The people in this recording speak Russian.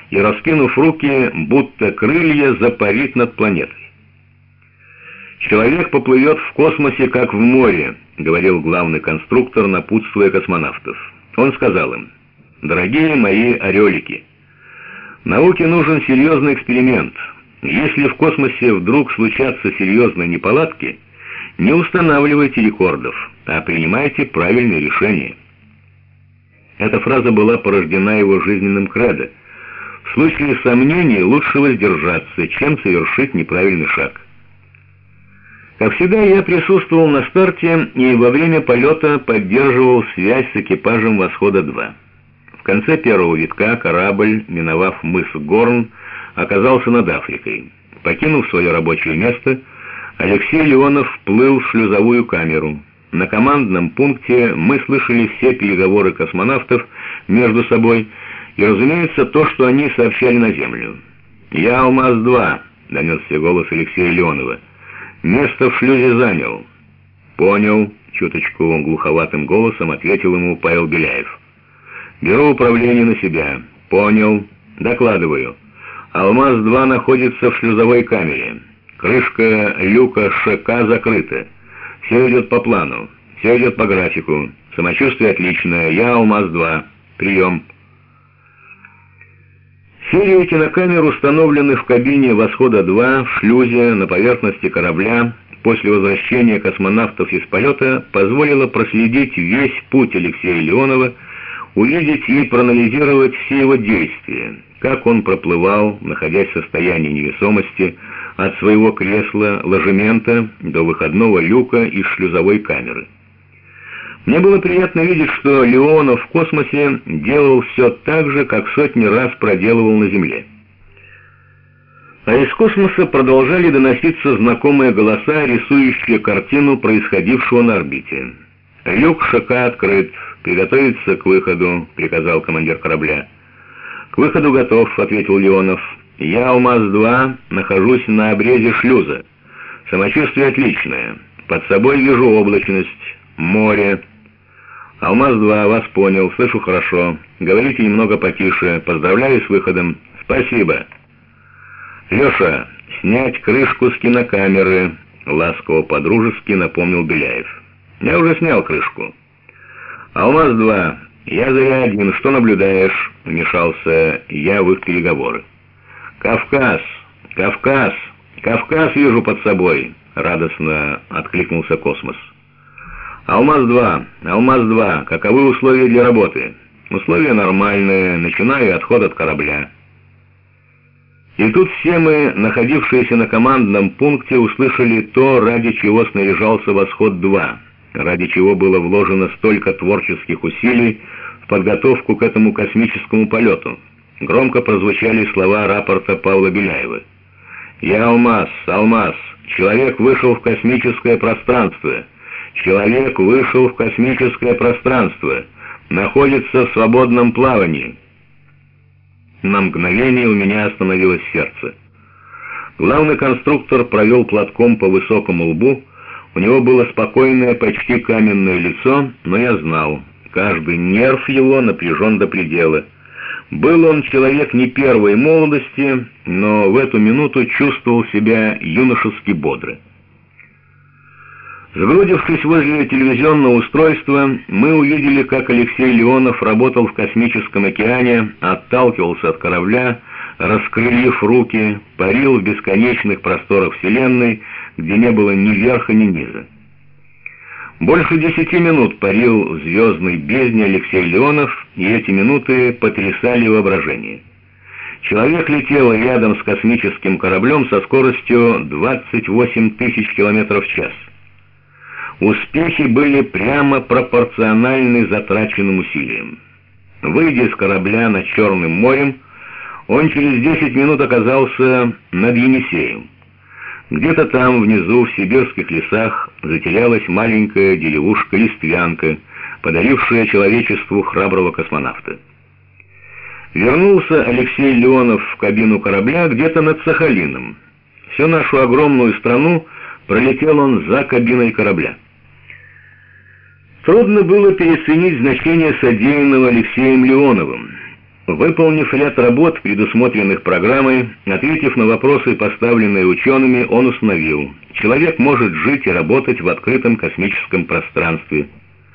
и, раскинув руки, будто крылья, запарит над планетой. «Человек поплывет в космосе, как в море», — говорил главный конструктор, напутствуя космонавтов. Он сказал им: «Дорогие мои орелики, науке нужен серьезный эксперимент. Если в космосе вдруг случатся серьезные неполадки, не устанавливайте рекордов, а принимайте правильные решения». Эта фраза была порождена его жизненным кредо. В случае сомнений лучше воздержаться, чем совершить неправильный шаг. Как всегда, я присутствовал на старте и во время полета поддерживал связь с экипажем «Восхода-2». В конце первого витка корабль, миновав мыс Горн, оказался над Африкой. Покинув свое рабочее место, Алексей Леонов вплыл в шлюзовую камеру. На командном пункте мы слышали все переговоры космонавтов между собой и, разумеется, то, что они сообщали на Землю. «Я Алмаз-2», — донесся голос Алексея Леонова. «Место в шлюзе занял». «Понял», — чуточку глуховатым голосом ответил ему Павел Беляев. «Беру управление на себя». «Понял. Докладываю. Алмаз-2 находится в шлюзовой камере. Крышка люка ШК закрыта. Все идет по плану. Все идет по графику. Самочувствие отличное. Я Алмаз-2. Прием». Серии кинокамер, установлены в кабине «Восхода-2» в шлюзе на поверхности корабля, после возвращения космонавтов из полета, позволила проследить весь путь Алексея Леонова, увидеть и проанализировать все его действия, как он проплывал, находясь в состоянии невесомости, от своего кресла, ложемента до выходного люка из шлюзовой камеры. Мне было приятно видеть, что Леонов в космосе делал все так же, как сотни раз проделывал на Земле. А из космоса продолжали доноситься знакомые голоса, рисующие картину происходившего на орбите. «Люк ШК открыт. Приготовиться к выходу», — приказал командир корабля. «К выходу готов», — ответил Леонов. «Я, Алмаз-2, нахожусь на обрезе шлюза. Самочувствие отличное. Под собой вижу облачность, море». «Алмаз-2, вас понял, слышу хорошо. Говорите немного потише. Поздравляю с выходом». «Спасибо». «Леша, снять крышку с кинокамеры», — ласково по-дружески напомнил Беляев. «Я уже снял крышку». «Алмаз-2, я Зарядин, что наблюдаешь?» — вмешался я в их переговоры. «Кавказ, Кавказ, Кавказ вижу под собой», — радостно откликнулся космос. «Алмаз-2, Алмаз-2, каковы условия для работы?» «Условия нормальные, начинаю отход от корабля». И тут все мы, находившиеся на командном пункте, услышали то, ради чего снаряжался «Восход-2», ради чего было вложено столько творческих усилий в подготовку к этому космическому полету. Громко прозвучали слова рапорта Павла Беляева. «Я Алмаз, Алмаз, человек вышел в космическое пространство. Человек вышел в космическое пространство. Находится в свободном плавании». На мгновение у меня остановилось сердце. Главный конструктор провел платком по высокому лбу. У него было спокойное, почти каменное лицо, но я знал, каждый нерв его напряжен до предела. Был он человек не первой молодости, но в эту минуту чувствовал себя юношески бодро. Сгрудившись возле телевизионного устройства, мы увидели, как Алексей Леонов работал в космическом океане, отталкивался от корабля, раскрылив руки, парил в бесконечных просторах Вселенной, где не было ни верха, ни низа. Больше 10 минут парил в звездной бездне Алексей Леонов, и эти минуты потрясали воображение. Человек летел рядом с космическим кораблем со скоростью 28 тысяч километров в час. Успехи были прямо пропорциональны затраченным усилиям. Выйдя из корабля над Черным морем, он через 10 минут оказался над Енисеем. Где-то там, внизу, в сибирских лесах, затерялась маленькая деревушка-листвянка, подарившая человечеству храброго космонавта. Вернулся Алексей Леонов в кабину корабля где-то над Сахалином. Всю нашу огромную страну пролетел он за кабиной корабля. Трудно было переоценить значение содеянного Алексеем Леоновым. Выполнив ряд работ, предусмотренных программой, ответив на вопросы, поставленные учеными, он установил: человек может жить и работать в открытом космическом пространстве.